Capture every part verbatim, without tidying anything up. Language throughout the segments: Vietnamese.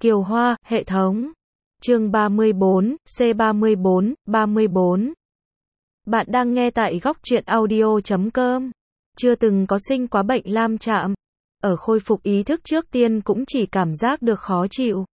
Kiều Hoa, hệ thống. Chương ba mươi bốn, C ba mươi bốn, ba mươi bốn. Bạn đang nghe tại góc truyện audio chấm com. Chưa từng có sinh quá bệnh Lam Trạm. Ở khôi phục ý thức trước tiên cũng chỉ cảm giác được khó chịu.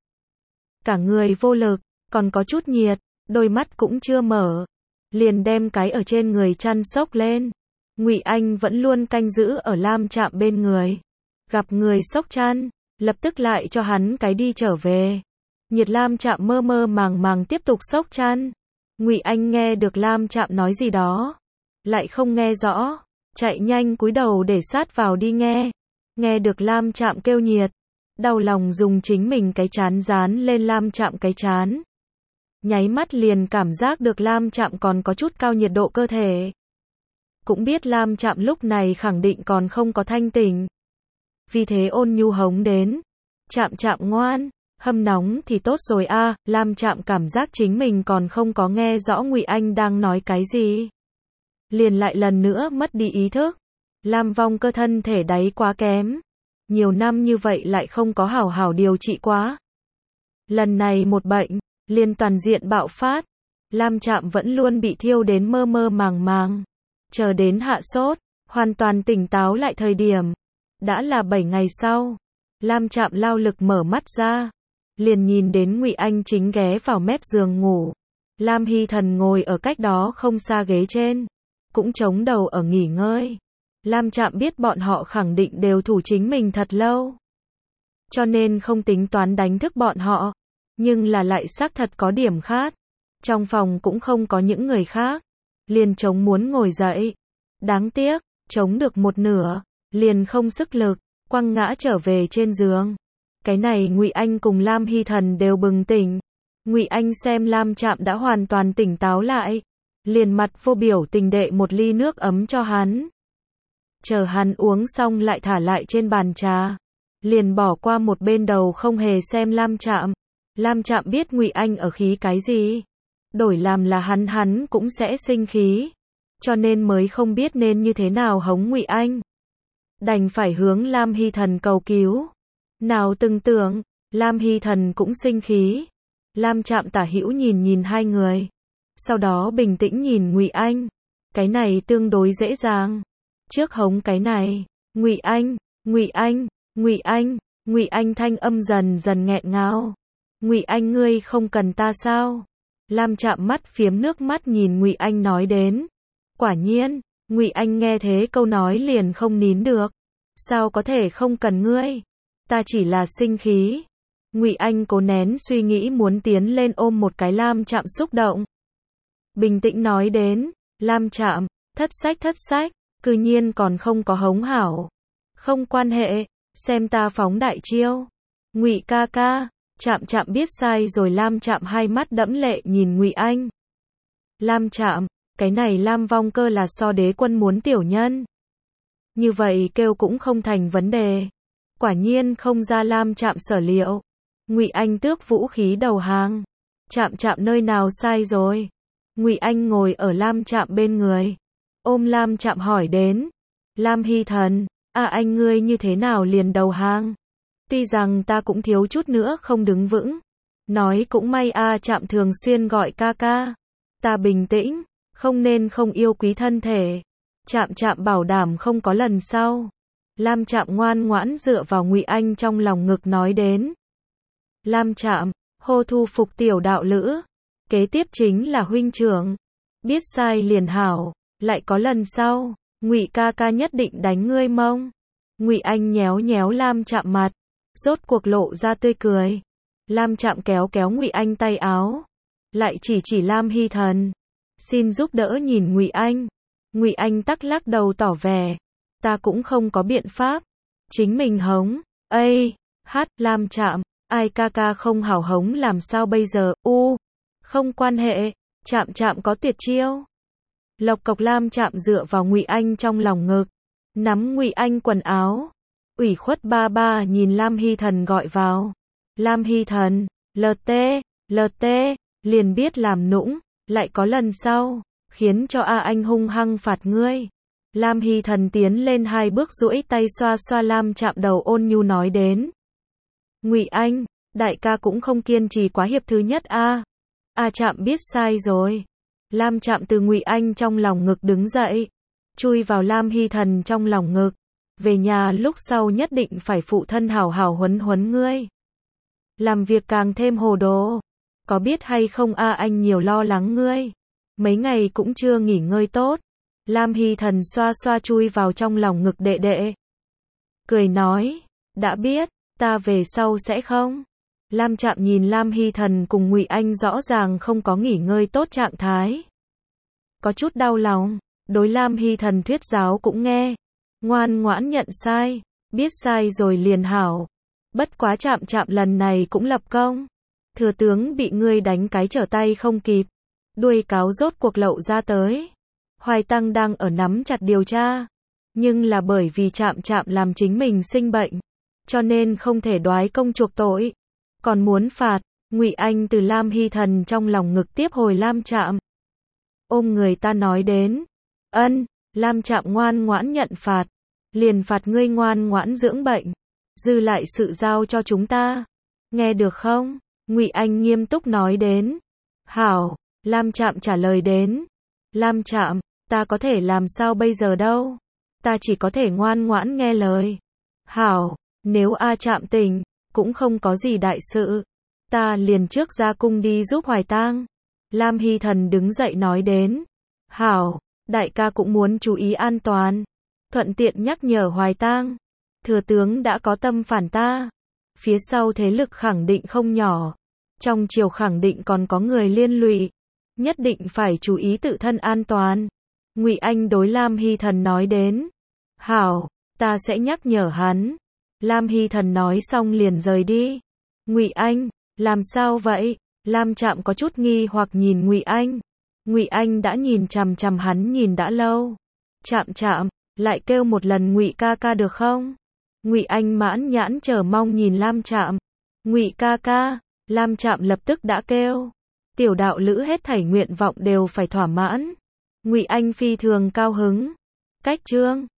Cả người vô lực, còn có chút nhiệt, đôi mắt cũng chưa mở. Liền đem cái ở trên người chăn xốc lên. Ngụy Anh vẫn luôn canh giữ ở Lam Trạm bên người. Gặp người xốc chăn, lập tức lại cho hắn cái đi trở về. Nhiệt Lam Trạm mơ mơ màng màng tiếp tục xốc chăn. Ngụy Anh nghe được Lam Trạm nói gì đó, lại không nghe rõ, chạy nhanh cúi đầu để sát vào đi nghe. Nghe được Lam Trạm kêu nhiệt, đau lòng dùng chính mình cái trán dán lên Lam Trạm cái trán. Nháy mắt liền cảm giác được Lam Trạm còn có chút cao nhiệt độ cơ thể. Cũng biết Lam Trạm lúc này khẳng định còn không có thanh tỉnh. Vì thế ôn nhu hống đến. Trạm Trạm ngoan, hâm nóng thì tốt rồi a. À. Lam Trạm cảm giác chính mình còn không có nghe rõ Ngụy Anh đang nói cái gì. Liền lại lần nữa mất đi ý thức. Lam Vong Cơ thân thể đáy quá kém. Nhiều năm như vậy lại không có hảo hảo điều trị quá. Lần này một bệnh, liền toàn diện bạo phát. Lam Trạm vẫn luôn bị thiêu đến mơ mơ màng màng. Chờ đến hạ sốt, hoàn toàn tỉnh táo lại thời điểm. Đã là bảy ngày sau. Lam Trạm lao lực mở mắt ra. Liền nhìn đến Ngụy Anh chính ghé vào mép giường ngủ. Lam Hy Thần ngồi ở cách đó không xa ghế trên. Cũng chống đầu ở nghỉ ngơi. Lam Trạm biết bọn họ khẳng định đều thủ chính mình thật lâu. Cho nên không tính toán đánh thức bọn họ. Nhưng là lại xác thật có điểm khác. Trong phòng cũng không có những người khác. Liền chống muốn ngồi dậy. Đáng tiếc, chống được một nửa. Liền không sức lực, quăng ngã trở về trên giường. Cái này Ngụy Anh cùng Lam Hy Thần đều bừng tỉnh. Ngụy Anh xem Lam Trạm đã hoàn toàn tỉnh táo lại. Liền mặt vô biểu tình đệ một ly nước ấm cho hắn. Chờ hắn uống xong lại thả lại trên bàn trà. Liền bỏ qua một bên đầu không hề xem Lam Trạm. Lam Trạm biết Ngụy Anh ở khí cái gì. Đổi làm là hắn hắn cũng sẽ sinh khí. Cho nên mới không biết nên như thế nào hống Ngụy Anh. Đành phải hướng Lam Hy Thần cầu cứu. Nào từng tưởng, Lam Hy Thần cũng sinh khí. Lam Trạm tả hữu nhìn nhìn hai người. Sau đó bình tĩnh nhìn Ngụy Anh. Cái này tương đối dễ dàng. Trước hống cái này, Ngụy Anh, Ngụy Anh, Ngụy Anh, Ngụy Anh thanh âm dần dần nghẹn ngào. Ngụy Anh ngươi không cần ta sao? Lam Trạm mắt phiếm nước mắt nhìn Ngụy Anh nói đến. Quả nhiên, Ngụy Anh nghe thế câu nói liền không nín được. Sao có thể không cần ngươi? Ta chỉ là sinh khí. Ngụy Anh cố nén suy nghĩ muốn tiến lên ôm một cái Lam Trạm xúc động. Bình tĩnh nói đến, Lam Trạm, thất sách thất sách, cư nhiên còn không có hống hảo. Không quan hệ, xem ta phóng đại chiêu. Ngụy ca ca, Trạm Trạm biết sai rồi. Lam Trạm hai mắt đẫm lệ nhìn Ngụy Anh. Lam Trạm, cái này Lam Vong Cơ là so đế quân muốn tiểu nhân. Như vậy kêu cũng không thành vấn đề. Quả nhiên không ra Lam Trạm sở liệu. Ngụy Anh tước vũ khí đầu hàng. Trạm Trạm nơi nào sai rồi? Ngụy Anh ngồi ở Lam Trạm bên người. Ôm Lam Trạm hỏi đến. Lam Hy Thần, à anh ngươi như thế nào liền đầu hàng? Tuy rằng ta cũng thiếu chút nữa không đứng vững. Nói cũng may a à, Trạm thường xuyên gọi ca ca. Ta bình tĩnh, không nên không yêu quý thân thể. Trạm Trạm bảo đảm không có lần sau. Lam Trạm ngoan ngoãn dựa vào Ngụy Anh trong lòng ngực nói đến. Lam Trạm, hô thu phục tiểu đạo lữ. Kế tiếp chính là huynh trưởng. Biết sai liền hảo, lại có lần sau. Ngụy ca ca nhất định đánh ngươi mông. Ngụy Anh nhéo nhéo Lam Trạm mặt. Rốt cuộc lộ ra tươi cười. Lam Trạm kéo kéo Ngụy Anh tay áo. Lại chỉ chỉ Lam Hy Thần. Xin giúp đỡ nhìn Ngụy Anh. Ngụy Anh tắc lắc đầu tỏ vẻ. Ta cũng không có biện pháp. Chính mình hống. Ây, hát, Lam Trạm, ai ca ca không hảo hống làm sao bây giờ, u. Không quan hệ, Trạm Trạm có tuyệt chiêu. Lộc cộc Lam Trạm dựa vào Ngụy Anh trong lòng ngực. Nắm Ngụy Anh quần áo. Ủy khuất ba ba nhìn Lam Hy Thần gọi vào. Lam Hy Thần, lờ tê, lờ tê, liền biết làm nũng, lại có lần sau. Khiến cho A Anh hung hăng phạt ngươi. Lam Hy Thần tiến lên hai bước duỗi tay xoa xoa Lam Trạm đầu ôn nhu nói đến. Ngụy Anh, Đại ca cũng không kiên trì quá hiệp thứ nhất a. A Trạm biết sai rồi. Lam Trạm từ Ngụy Anh trong lòng ngực đứng dậy, chui vào Lam Hy Thần trong lòng ngực. Về nhà lúc sau nhất định phải phụ thân hảo hảo huấn huấn ngươi. Làm việc càng thêm hồ đồ. Có biết hay không a, anh nhiều lo lắng ngươi. Mấy ngày cũng chưa nghỉ ngơi tốt. Lam Hy Thần xoa xoa chui vào trong lòng ngực đệ đệ. Cười nói, đã biết, ta về sau sẽ không. Lam Trạm nhìn Lam Hy Thần cùng Ngụy Anh rõ ràng không có nghỉ ngơi tốt trạng thái. Có chút đau lòng, đối Lam Hy Thần thuyết giáo cũng nghe. Ngoan ngoãn nhận sai, biết sai rồi liền hảo. Bất quá Trạm Trạm lần này cũng lập công. Thừa tướng bị ngươi đánh cái trở tay không kịp. Đuôi cáo rốt cuộc lậu ra tới. Hoài Tăng đang ở nắm chặt điều tra. Nhưng là bởi vì Trạm Trạm làm chính mình sinh bệnh. Cho nên không thể đoái công chuộc tội. Còn muốn phạt. Ngụy Anh từ Lam Hy Thần trong lòng ngực tiếp hồi Lam Trạm. Ôm người ta nói đến. Ân, Lam Trạm ngoan ngoãn nhận phạt. Liền phạt ngươi ngoan ngoãn dưỡng bệnh. Dư lại sự giao cho chúng ta. Nghe được không? Ngụy Anh nghiêm túc nói đến. Hảo, Lam Trạm trả lời đến. Lam Trạm, ta có thể làm sao bây giờ đâu? Ta chỉ có thể ngoan ngoãn nghe lời. Hảo, nếu A Trạm tỉnh, cũng không có gì đại sự. Ta liền trước ra cung đi giúp Hoài Tang. Lam Hy Thần đứng dậy nói đến. Hảo, đại ca cũng muốn chú ý an toàn. Thuận tiện nhắc nhở Hoài Tang. Thừa tướng đã có tâm phản ta. Phía sau thế lực khẳng định không nhỏ. Trong triều khẳng định còn có người liên lụy. Nhất định phải chú ý tự thân an toàn. Ngụy Anh đối Lam Hy Thần nói đến. Hảo, ta sẽ nhắc nhở hắn. Lam Hy Thần nói xong liền rời đi. Ngụy Anh, làm sao vậy? Lam Trạm có chút nghi hoặc nhìn Ngụy Anh. Ngụy Anh đã nhìn chằm chằm hắn nhìn đã lâu. Trạm Trạm, lại kêu một lần Ngụy ca ca được không? Ngụy Anh mãn nhãn chờ mong nhìn Lam Trạm. Ngụy ca ca, Lam Trạm lập tức đã kêu. Tiểu đạo lữ hết thảy nguyện vọng đều phải thỏa mãn. Ngụy Anh phi thường cao hứng. Cách chương